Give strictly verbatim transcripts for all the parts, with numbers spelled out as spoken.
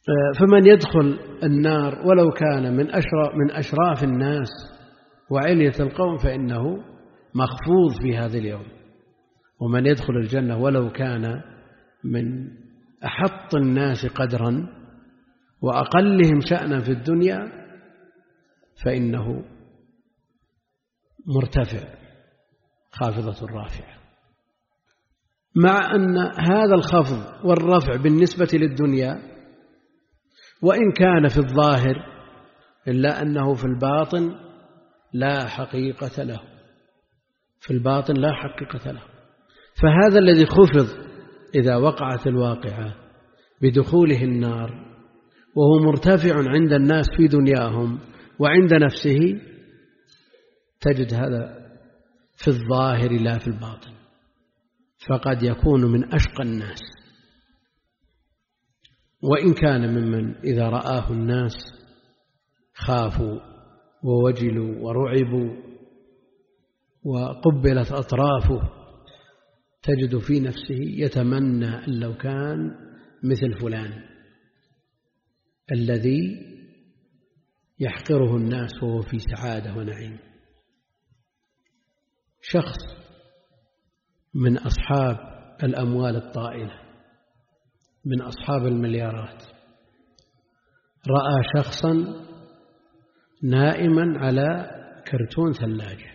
فمن يدخل النار ولو كان من أشراف, من أشراف الناس وعلية القوم فإنه مخفوض في هذا اليوم، ومن يدخل الجنة ولو كان من أحط الناس قدرا وأقلهم شأنا في الدنيا فإنه مرتفع خافضة رافعة. مع أن هذا الخفض والرفع بالنسبة للدنيا وإن كان في الظاهر إلا أنه في الباطن لا حقيقة له، في الباطن لا حقيقة له. فهذا الذي خفض إذا وقعت الواقعة بدخوله النار وهو مرتفع عند الناس في دنياهم وعند نفسه، تجد هذا في الظاهر لا في الباطن، فقد يكون من أشقى الناس، وإن كان ممن إذا رآه الناس خافوا ووجلوا ورعبوا وقبلت أطرافه، تجد في نفسه يتمنى أن لو كان مثل فلان الذي يحقره الناس وهو في سعادة ونعيم. شخص من أصحاب الأموال الطائلة، من أصحاب المليارات، رأى شخصا نائما على كرتون ثلاجة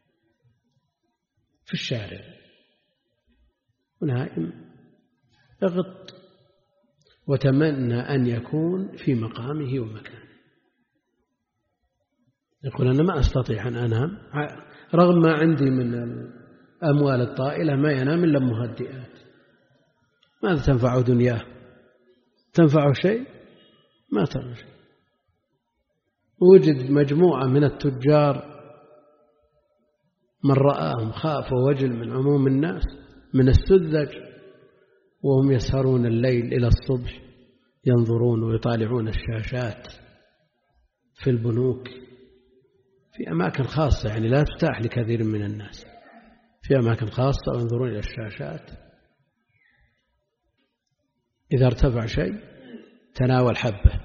في الشارع، ونائم اغط، وتمنى أن يكون في مقامه ومكانه. يقول أنا ما أستطيع أن أنام رغم ما عندي من الأموال الطائلة، ما ينام إلا مهدئات. ماذا تنفع دنياه؟ تنفع شيء؟ ما تنفع شيء. وجد مجموعة من التجار من رآهم خاف ووجل من عموم الناس، من السذج، وهم يسهرون الليل إلى الصبح ينظرون ويطالعون الشاشات في البنوك في أماكن خاصة، يعني لا تفتح لكثير من الناس، في أماكن خاصة وينظرون إلى الشاشات. إذا ارتفع شيء تناول حبة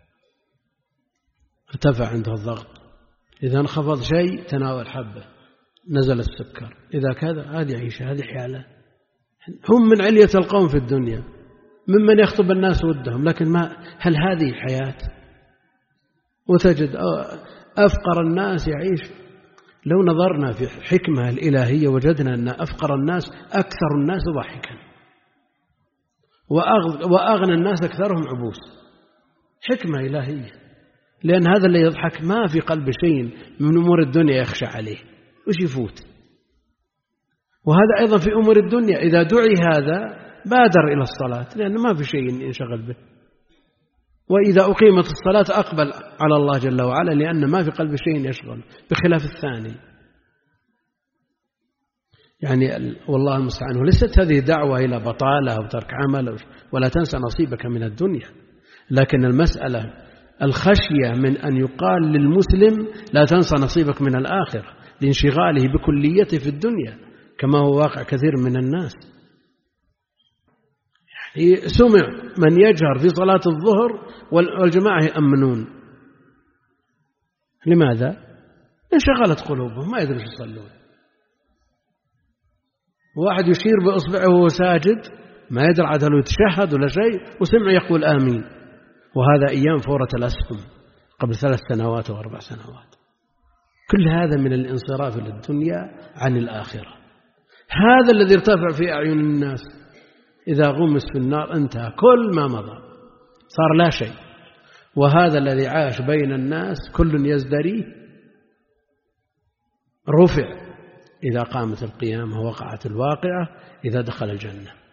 ارتفع عنده الضغط، إذا انخفض شيء تناول حبة نزل السكر، إذا كذا. هذه عيشة، هذه حيالة. هم من علية القوم في الدنيا، ممن يخطب الناس ودهم، لكن ما هل هذه حياة؟ وتجد أفقر الناس يعيش. لو نظرنا في حكمة الإلهية وجدنا أن أفقر الناس أكثر الناس ضحكا، وأغنى الناس أكثرهم عبوس. حكمة إلهية، لأن هذا اللي يضحك ما في قلب شيء من أمور الدنيا يخشى عليه، وش يفوت. وهذا أيضا في أمور الدنيا، إذا دعي هذا بادر إلى الصلاة لأنه ما في شيء ينشغل به، وإذا أقيمت الصلاة أقبل على الله جل وعلا لأن ما في قلب شيء يشغل، بخلاف الثاني. يعني والله المستعان. وليست هذه دعوة إلى بطالة أو ترك عمل ولا تنسى نصيبك من الدنيا، لكن المسألة الخشية من أن يقال للمسلم لا تنسى نصيبك من الآخرة لانشغاله بكليته في الدنيا، كما هو واقع كثير من الناس. يعني سمع من يجهر في صلاة الظهر والجماعة يأمنون، لماذا؟ انشغلت قلوبهم ما يدري يصلون. واحد يشير بإصبعه وهو ساجد ما يدري عاد لو يتشهد ولا شيء، وسمع يقول آمين. وهذا أيام فورة الأسهم قبل ثلاث سنوات وأربع سنوات. كل هذا من الانصراف للدنيا عن الآخرة. هذا الذي ارتفع في أعين الناس إذا غمس في النار انتهى كل ما مضى، صار لا شيء. وهذا الذي عاش بين الناس كل يزدريه رفع إذا قامت القيامة ووقعت الواقعة، إذا دخل الجنة.